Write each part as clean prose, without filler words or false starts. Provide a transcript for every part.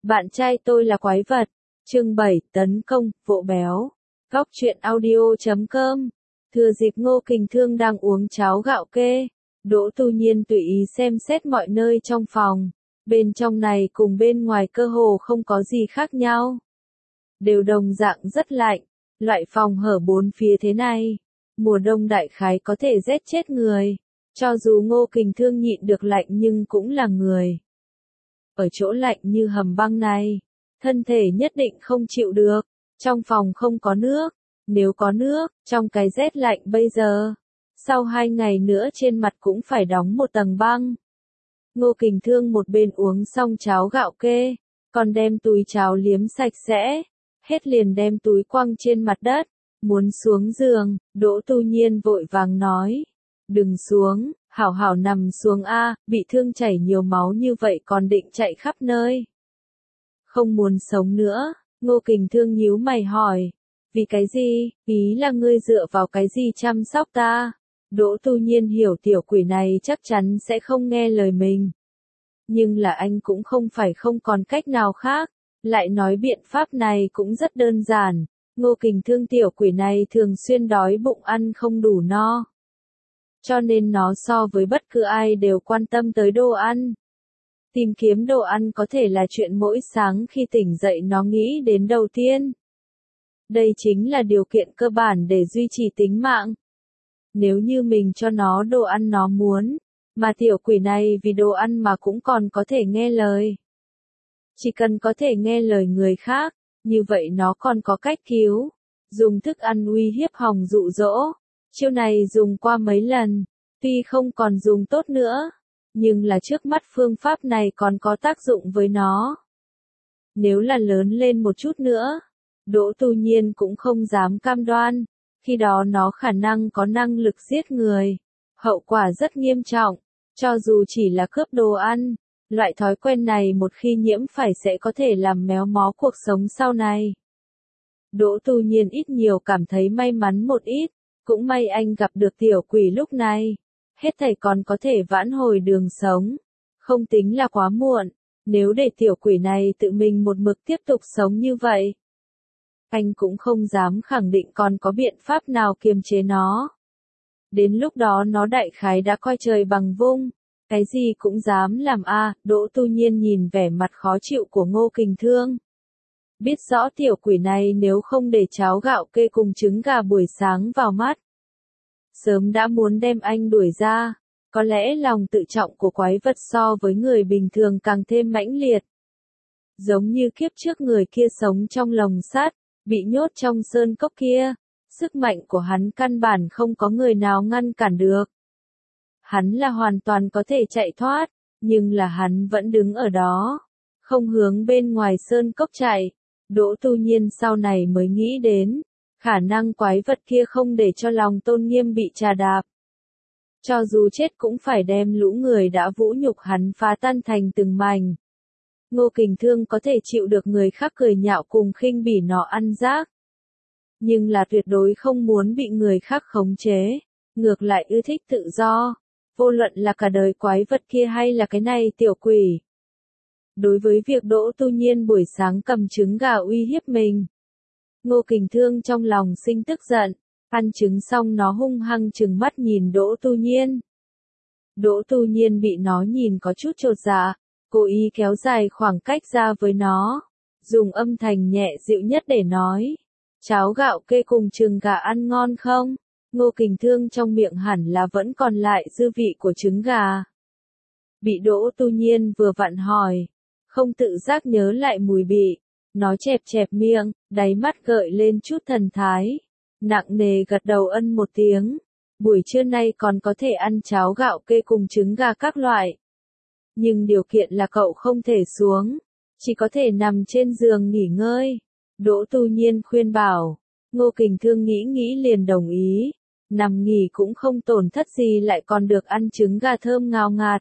Bạn trai tôi là quái vật. Chương 7, tấn công, vỗ béo. Góc truyện audio.com. Thừa dịp Ngô Kình Thương đang uống cháo gạo kê, Đỗ Tu Nhiên tùy ý xem xét mọi nơi trong phòng. Bên trong này cùng bên ngoài cơ hồ không có gì khác nhau. Đều đồng dạng rất lạnh. Loại phòng hở bốn phía thế này, mùa đông đại khái có thể rét chết người. Cho dù Ngô Kình Thương nhịn được lạnh nhưng cũng là người. Ở chỗ lạnh như hầm băng này, thân thể nhất định không chịu được. Trong phòng không có nước, nếu có nước, trong cái rét lạnh bây giờ, sau 2 ngày nữa trên mặt cũng phải đóng một tầng băng. Ngô Kình Thương một bên uống xong cháo gạo kê, còn đem túi cháo liếm sạch sẽ, hết liền đem túi quăng trên mặt đất, muốn xuống giường. Đỗ Tu Nhiên vội vàng nói, đừng xuống, hảo hảo nằm xuống a, bị thương chảy nhiều máu như vậy còn định chạy khắp nơi. Không muốn sống nữa. Ngô Kình Thương nhíu mày hỏi, vì cái gì, ý là ngươi dựa vào cái gì chăm sóc ta? Đỗ Tu Nhiên hiểu tiểu quỷ này chắc chắn sẽ không nghe lời mình. Nhưng là anh cũng không phải không còn cách nào khác, lại nói biện pháp này cũng rất đơn giản. Ngô Kình Thương tiểu quỷ này thường xuyên đói bụng ăn không đủ no. Cho nên nó so với bất cứ ai đều quan tâm tới đồ ăn. Tìm kiếm đồ ăn có thể là chuyện mỗi sáng khi tỉnh dậy nó nghĩ đến đầu tiên. Đây chính là điều kiện cơ bản để duy trì tính mạng. Nếu như mình cho nó đồ ăn nó muốn, mà tiểu quỷ này vì đồ ăn mà cũng còn có thể nghe lời. Chỉ cần có thể nghe lời người khác, như vậy nó còn có cách cứu. Dùng thức ăn uy hiếp hòng dụ dỗ. Chiêu này dùng qua mấy lần, tuy không còn dùng tốt nữa, nhưng là trước mắt phương pháp này còn có tác dụng với nó. Nếu là lớn lên một chút nữa, Đỗ Tu Nhiên cũng không dám cam đoan, khi đó nó khả năng có năng lực giết người. Hậu quả rất nghiêm trọng, cho dù chỉ là cướp đồ ăn, loại thói quen này một khi nhiễm phải sẽ có thể làm méo mó cuộc sống sau này. Đỗ Tu Nhiên ít nhiều cảm thấy may mắn một ít, cũng may anh gặp được tiểu quỷ lúc này. Hết thảy còn có thể vãn hồi đường sống. Không tính là quá muộn, nếu để tiểu quỷ này tự mình một mực tiếp tục sống như vậy. Anh cũng không dám khẳng định còn có biện pháp nào kiềm chế nó. Đến lúc đó nó đại khái đã coi trời bằng vung, cái gì cũng dám làm a. Đỗ Tu Nhiên nhìn vẻ mặt khó chịu của Ngô Kình Thương. Biết rõ tiểu quỷ này nếu không để cháo gạo kê cùng trứng gà buổi sáng vào mắt, sớm đã muốn đem anh đuổi ra. Có lẽ lòng tự trọng của quái vật so với người bình thường càng thêm mãnh liệt. Giống như kiếp trước người kia sống trong lồng sắt, bị nhốt trong sơn cốc kia, sức mạnh của hắn căn bản không có người nào ngăn cản được. Hắn là hoàn toàn có thể chạy thoát, nhưng là hắn vẫn đứng ở đó, không hướng bên ngoài sơn cốc chạy. Đỗ Tu Nhiên sau này mới nghĩ đến, khả năng quái vật kia không để cho lòng tôn nghiêm bị trà đạp. Cho dù chết cũng phải đem lũ người đã vũ nhục hắn phá tan thành từng mảnh. Ngô Kình Thương có thể chịu được người khác cười nhạo cùng khinh bỉ nó ăn rác. Nhưng là tuyệt đối không muốn bị người khác khống chế. Ngược lại ưa thích tự do. Vô luận là cả đời quái vật kia hay là cái này tiểu quỷ. Đối với việc Đỗ Tu Nhiên buổi sáng cầm trứng gà uy hiếp mình, Ngô Kình Thương trong lòng sinh tức giận. Ăn trứng xong nó hung hăng trừng mắt nhìn Đỗ Tu Nhiên. Đỗ Tu Nhiên bị nó nhìn có chút chột dạ, cố ý kéo dài khoảng cách ra với nó, dùng âm thanh nhẹ dịu nhất để nói, cháo gạo kê cùng trứng gà ăn ngon không? Ngô Kình Thương trong miệng hẳn là vẫn còn lại dư vị của trứng gà. Bị Đỗ Tu Nhiên vừa vặn hỏi, không tự giác nhớ lại mùi vị, nó chẹp chẹp miệng, đáy mắt gợi lên chút thần thái. Nặng nề gật đầu ân một tiếng. Buổi trưa nay còn có thể ăn cháo gạo kê cùng trứng gà các loại. Nhưng điều kiện là cậu không thể xuống, chỉ có thể nằm trên giường nghỉ ngơi. Đỗ Tu Nhiên khuyên bảo. Ngô Kình Thương nghĩ nghĩ liền đồng ý. Nằm nghỉ cũng không tổn thất gì lại còn được ăn trứng gà thơm ngào ngạt.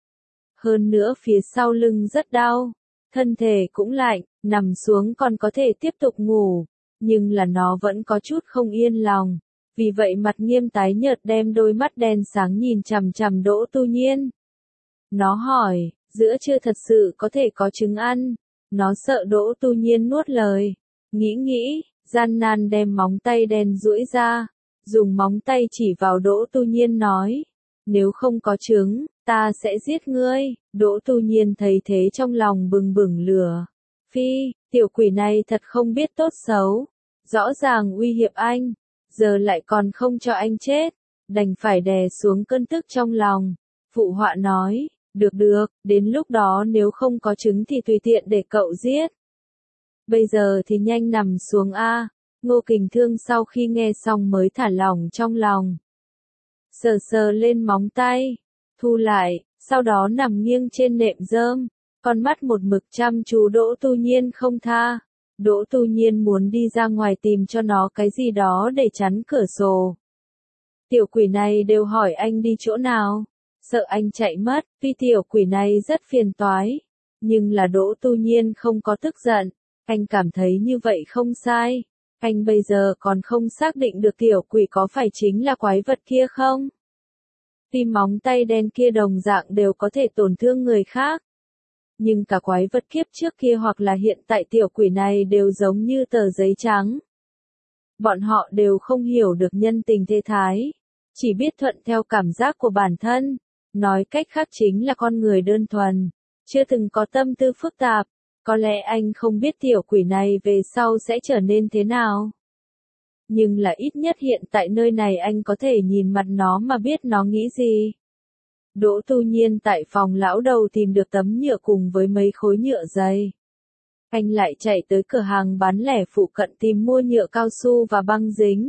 Hơn nữa phía sau lưng rất đau, thân thể cũng lạnh, nằm xuống còn có thể tiếp tục ngủ. Nhưng là nó vẫn có chút không yên lòng, vì vậy mặt nghiêm tái nhợt đem đôi mắt đen sáng nhìn chằm chằm Đỗ Tu Nhiên. Nó hỏi, giữa trưa thật sự có thể có trứng ăn, Nó sợ Đỗ Tu Nhiên nuốt lời. Nghĩ, gian nan đem móng tay đen duỗi ra, dùng móng tay chỉ vào Đỗ Tu Nhiên nói. Nếu không có trứng, ta sẽ giết ngươi. Đỗ Tu Nhiên thấy thế trong lòng bừng bừng lửa. Phi, tiểu quỷ này thật không biết tốt xấu. Rõ ràng uy hiếp anh, giờ lại còn không cho anh chết. Đành phải đè xuống cơn tức trong lòng. Phụ họa nói, được, đến lúc đó nếu không có trứng thì tùy tiện để cậu giết. Bây giờ thì nhanh nằm xuống a. Ngô Kình Thương sau khi nghe xong mới thả lỏng trong lòng. Sờ lên móng tay, thu lại, sau đó nằm nghiêng trên nệm rơm, con mắt một mực chăm chú Đỗ Tu Nhiên không tha. Đỗ Tu Nhiên muốn đi ra ngoài tìm cho nó cái gì đó để chắn cửa sổ. Tiểu quỷ này đều hỏi anh đi chỗ nào, sợ anh chạy mất, vì tiểu quỷ này rất phiền toái. Nhưng là Đỗ Tu Nhiên không có tức giận, anh cảm thấy như vậy không sai. Anh bây giờ còn không xác định được tiểu quỷ có phải chính là quái vật kia không? Vì móng tay đen kia đồng dạng đều có thể tổn thương người khác. Nhưng cả quái vật kiếp trước kia hoặc là hiện tại tiểu quỷ này đều giống như tờ giấy trắng. Bọn họ đều không hiểu được nhân tình thế thái, chỉ biết thuận theo cảm giác của bản thân. Nói cách khác chính là con người đơn thuần, chưa từng có tâm tư phức tạp. Có lẽ anh không biết tiểu quỷ này về sau sẽ trở nên thế nào. Nhưng là ít nhất hiện tại nơi này anh có thể nhìn mặt nó mà biết nó nghĩ gì. Đỗ Tu Nhiên tại phòng lão đầu tìm được tấm nhựa cùng với mấy khối nhựa dày. Anh lại chạy tới cửa hàng bán lẻ phụ cận tìm mua nhựa cao su và băng dính.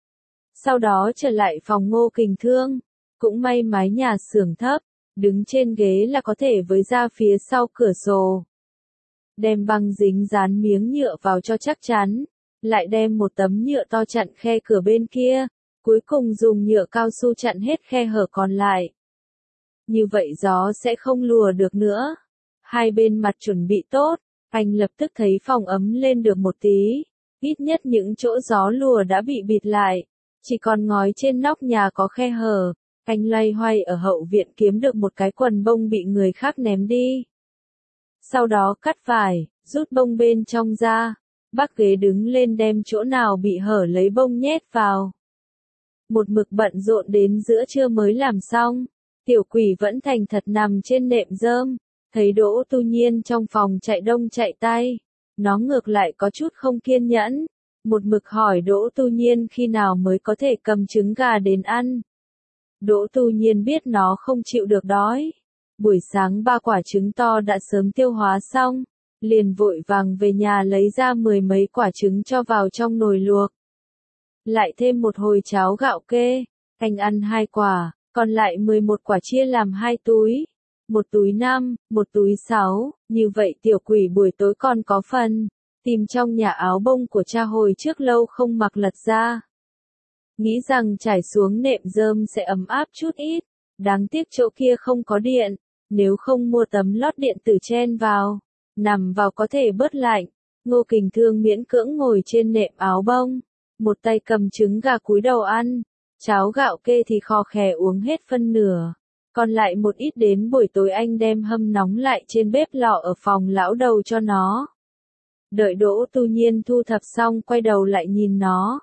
Sau đó trở lại phòng Ngô Kình Thương. Cũng may mái nhà xưởng thấp, đứng trên ghế là có thể với ra phía sau cửa sổ. Đem băng dính dán miếng nhựa vào cho chắc chắn, lại đem một tấm nhựa to chặn khe cửa bên kia, cuối cùng dùng nhựa cao su chặn hết khe hở còn lại. Như vậy gió sẽ không lùa được nữa. Hai bên mặt chuẩn bị tốt, anh lập tức thấy phòng ấm lên được một tí, ít nhất những chỗ gió lùa đã bị bịt lại, chỉ còn ngói trên nóc nhà có khe hở. Anh loay hoay ở hậu viện kiếm được một cái quần bông bị người khác ném đi. Sau đó cắt vải, rút bông bên trong ra, bác ghế đứng lên đem chỗ nào bị hở lấy bông nhét vào. Một mực bận rộn đến giữa trưa mới làm xong, tiểu quỷ vẫn thành thật nằm trên nệm rơm, thấy Đỗ Tu Nhiên trong phòng chạy đông chạy tây, nó ngược lại có chút không kiên nhẫn, một mực hỏi Đỗ Tu Nhiên khi nào mới có thể cầm trứng gà đến ăn. Đỗ Tu Nhiên biết nó không chịu được đói. Buổi sáng 3 quả trứng to đã sớm tiêu hóa xong, liền vội vàng về nhà lấy ra 10 mấy quả trứng cho vào trong nồi luộc. Lại thêm một hồi cháo gạo kê, anh ăn 2 quả, còn lại 11 quả chia làm 2 túi. Một túi 5, một túi 6, như vậy tiểu quỷ buổi tối còn có phần. Tìm trong nhà áo bông của cha hồi trước lâu không mặc lật ra. Nghĩ rằng trải xuống nệm rơm sẽ ấm áp chút ít, đáng tiếc chỗ kia không có điện, nếu không mua tấm lót điện tử chen vào, nằm vào có thể bớt lạnh. Ngô Kình Thương miễn cưỡng ngồi trên nệm áo bông, một tay cầm trứng gà cúi đầu ăn, cháo gạo kê thì khò khè uống hết phân nửa, còn lại một ít đến buổi tối anh đem hâm nóng lại trên bếp lò ở phòng lão đầu cho nó. Đợi Đỗ Tu Nhiên thu thập xong quay đầu lại nhìn nó.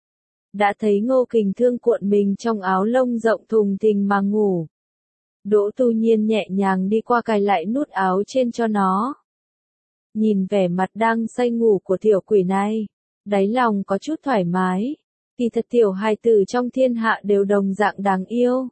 Đã thấy Ngô Kình Thương cuộn mình trong áo lông rộng thùng thình mà ngủ. Đỗ Tu Nhiên nhẹ nhàng đi qua cài lại nút áo trên cho nó. Nhìn vẻ mặt đang say ngủ của tiểu quỷ này, đáy lòng có chút thoải mái. Kỳ thật tiểu hài tử trong thiên hạ đều đồng dạng đáng yêu.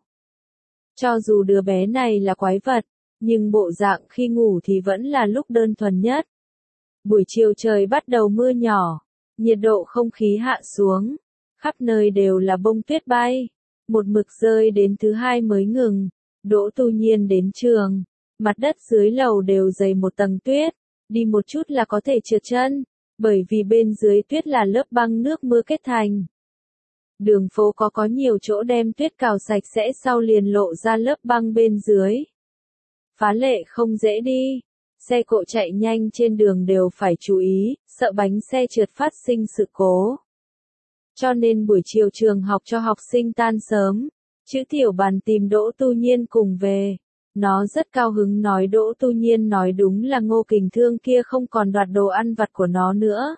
Cho dù đứa bé này là quái vật, nhưng bộ dạng khi ngủ thì vẫn là lúc đơn thuần nhất. Buổi chiều trời bắt đầu mưa nhỏ, nhiệt độ không khí hạ xuống. Khắp nơi đều là bông tuyết bay, một mực rơi đến thứ 2 mới ngừng. Đỗ Tu Nhiên đến trường, mặt đất dưới lầu đều dày một tầng tuyết, đi một chút là có thể trượt chân, bởi vì bên dưới tuyết là lớp băng nước mưa kết thành. Đường phố có nhiều chỗ đem tuyết cào sạch sẽ sau liền lộ ra lớp băng bên dưới. Phá lệ không dễ đi, xe cộ chạy nhanh trên đường đều phải chú ý, sợ bánh xe trượt phát sinh sự cố. Cho nên buổi chiều trường học cho học sinh tan sớm, chữ tiểu bàn tìm Đỗ Tu Nhiên cùng về. Nó rất cao hứng nói Đỗ Tu Nhiên nói đúng là Ngô Kình Thương kia không còn đoạt đồ ăn vặt của nó nữa.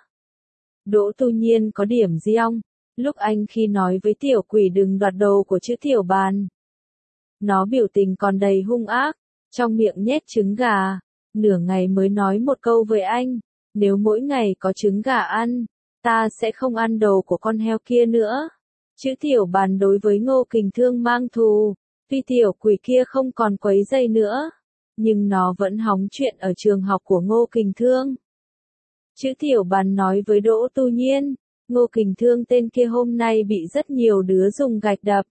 Đỗ Tu Nhiên có điểm gì không? Lúc anh khi nói với tiểu quỷ đừng đoạt đồ của chữ tiểu bàn. Nó biểu tình còn đầy hung ác, trong miệng nhét trứng gà, nửa ngày mới nói một câu với anh, nếu mỗi ngày có trứng gà ăn, ta sẽ không ăn đồ của con heo kia nữa. Chữ tiểu bàn đối với Ngô Kình Thương mang thù, tuy tiểu quỷ kia không còn quấy rầy nữa, nhưng nó vẫn hóng chuyện ở trường học của Ngô Kình Thương. Chữ tiểu bàn nói với Đỗ Tu Nhiên, Ngô Kình Thương tên kia hôm nay bị rất nhiều đứa dùng gạch đập.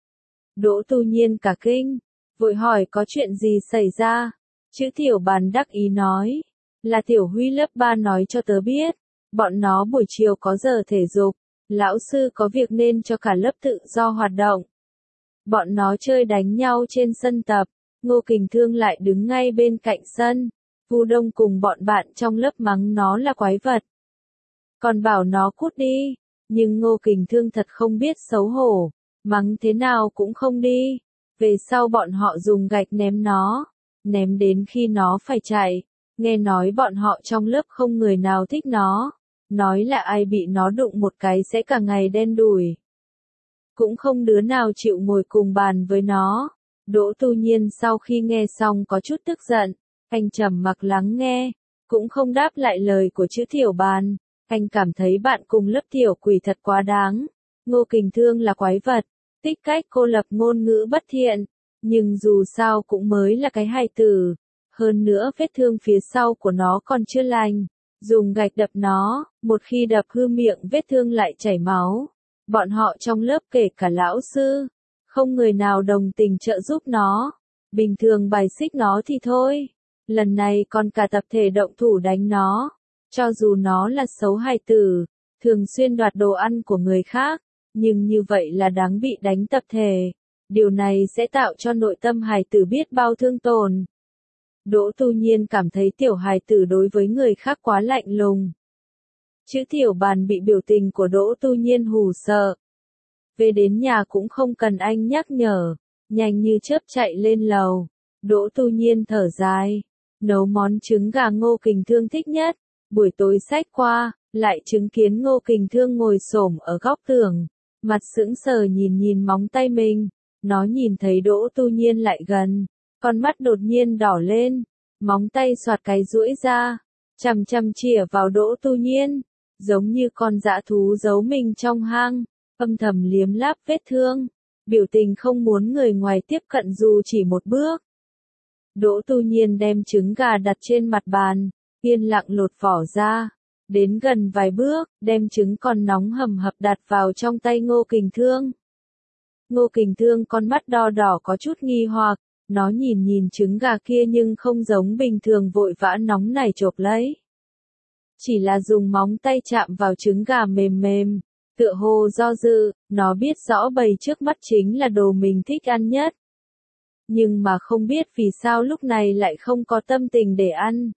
Đỗ Tu Nhiên cả kinh, vội hỏi có chuyện gì xảy ra. Chữ tiểu bàn đắc ý nói, là tiểu Huy lớp 3 nói cho tớ biết, bọn nó buổi chiều có giờ thể dục, lão sư có việc nên cho cả lớp tự do hoạt động. Bọn nó chơi đánh nhau trên sân tập, Ngô Kình Thương lại đứng ngay bên cạnh sân. Vu Đông cùng bọn bạn trong lớp mắng nó là quái vật. Còn bảo nó cút đi, nhưng Ngô Kình Thương thật không biết xấu hổ, mắng thế nào cũng không đi. Về sau bọn họ dùng gạch ném nó, ném đến khi nó phải chạy. Nghe nói bọn họ trong lớp không người nào thích nó, nói là ai bị nó đụng một cái sẽ cả ngày đen đủi. Cũng không đứa nào chịu ngồi cùng bàn với nó. Đỗ Tu Nhiên sau khi nghe xong có chút tức giận, anh trầm mặc lắng nghe, cũng không đáp lại lời của chữ tiểu bàn. Anh cảm thấy bạn cùng lớp tiểu quỷ thật quá đáng. Ngô Kình Thương là quái vật, tích cách cô lập ngôn ngữ bất thiện, nhưng dù sao cũng mới là cái hài tử. Hơn nữa vết thương phía sau của nó còn chưa lành, dùng gạch đập nó, một khi đập hư miệng vết thương lại chảy máu. Bọn họ trong lớp kể cả lão sư, không người nào đồng tình trợ giúp nó, bình thường bài xích nó thì thôi. Lần này còn cả tập thể động thủ đánh nó, cho dù nó là xấu hài tử, thường xuyên đoạt đồ ăn của người khác, nhưng như vậy là đáng bị đánh tập thể. Điều này sẽ tạo cho nội tâm hài tử biết bao thương tổn. Đỗ Tu Nhiên cảm thấy tiểu hài tử đối với người khác quá lạnh lùng. Chữ tiểu bàn bị biểu tình của Đỗ Tu Nhiên hù sợ. Về đến nhà cũng không cần anh nhắc nhở, nhanh như chớp chạy lên lầu. Đỗ Tu Nhiên thở dài, nấu món trứng gà Ngô Kình Thương thích nhất. Buổi tối xách qua, lại chứng kiến Ngô Kình Thương ngồi xổm ở góc tường, mặt sững sờ nhìn móng tay mình. Nó nhìn thấy Đỗ Tu Nhiên lại gần, con mắt đột nhiên đỏ lên, móng tay xoạt cái duỗi ra, chằm chằm chĩa vào Đỗ Tu Nhiên, giống như con dã thú giấu mình trong hang, âm thầm liếm láp vết thương, biểu tình không muốn người ngoài tiếp cận dù chỉ một bước. Đỗ Tu Nhiên đem trứng gà đặt trên mặt bàn, yên lặng lột vỏ ra, đến gần vài bước, đem trứng còn nóng hầm hập đặt vào trong tay Ngô Kình Thương. Ngô Kình Thương con mắt đo đỏ có chút nghi hoặc, nó nhìn trứng gà kia nhưng không giống bình thường vội vã nóng nảy chộp lấy. Chỉ là dùng móng tay chạm vào trứng gà mềm mềm, tựa hồ do dự, nó biết rõ bầy trước mắt chính là đồ mình thích ăn nhất. Nhưng mà không biết vì sao lúc này lại không có tâm tình để ăn.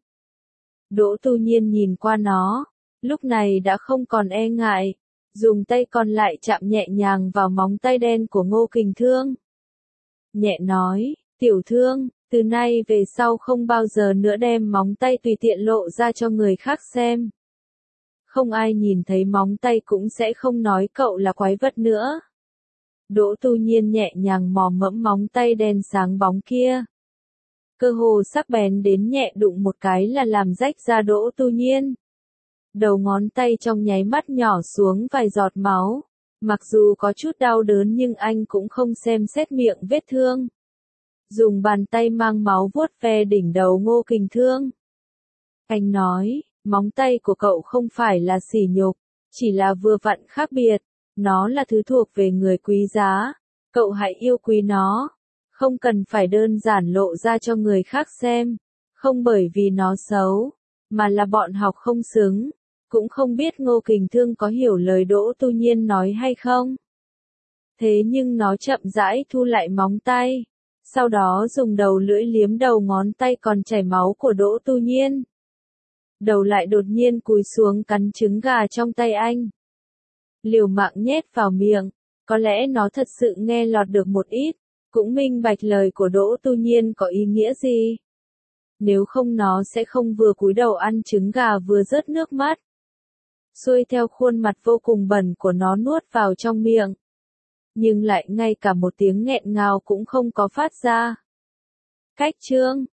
Đỗ Tu Nhiên nhìn qua nó, lúc này đã không còn e ngại, dùng tay còn lại chạm nhẹ nhàng vào móng tay đen của Ngô Kình Thương. Nhẹ nói, tiểu Thương, từ nay về sau không bao giờ nữa đem móng tay tùy tiện lộ ra cho người khác xem. Không ai nhìn thấy móng tay cũng sẽ không nói cậu là quái vật nữa. Đỗ Tu Nhiên nhẹ nhàng mò mẫm móng tay đen sáng bóng kia. Cơ hồ sắc bén đến nhẹ đụng một cái là làm rách da Đỗ Tu Nhiên. Đầu ngón tay trong nháy mắt nhỏ xuống vài giọt máu. Mặc dù có chút đau đớn nhưng anh cũng không xem xét miệng vết thương. Dùng bàn tay mang máu vuốt ve đỉnh đầu Ngô Kình Thương. Anh nói, móng tay của cậu không phải là sỉ nhục, chỉ là vừa vặn khác biệt. Nó là thứ thuộc về người quý giá. Cậu hãy yêu quý nó. Không cần phải đơn giản lộ ra cho người khác xem. Không bởi vì nó xấu, mà là bọn học không xứng. Cũng không biết Ngô Kình Thương có hiểu lời Đỗ Tu Nhiên nói hay không. Thế nhưng nó chậm rãi thu lại móng tay. Sau đó dùng đầu lưỡi liếm đầu ngón tay còn chảy máu của Đỗ Tu Nhiên. Đầu lại đột nhiên cúi xuống cắn trứng gà trong tay anh. Liều mạng nhét vào miệng, có lẽ nó thật sự nghe lọt được một ít, cũng minh bạch lời của Đỗ Tu Nhiên có ý nghĩa gì. Nếu không nó sẽ không vừa cúi đầu ăn trứng gà vừa rớt nước mắt. Xuôi theo khuôn mặt vô cùng bẩn của nó nuốt vào trong miệng. Nhưng lại ngay cả một tiếng nghẹn ngào cũng không có phát ra. Cách chương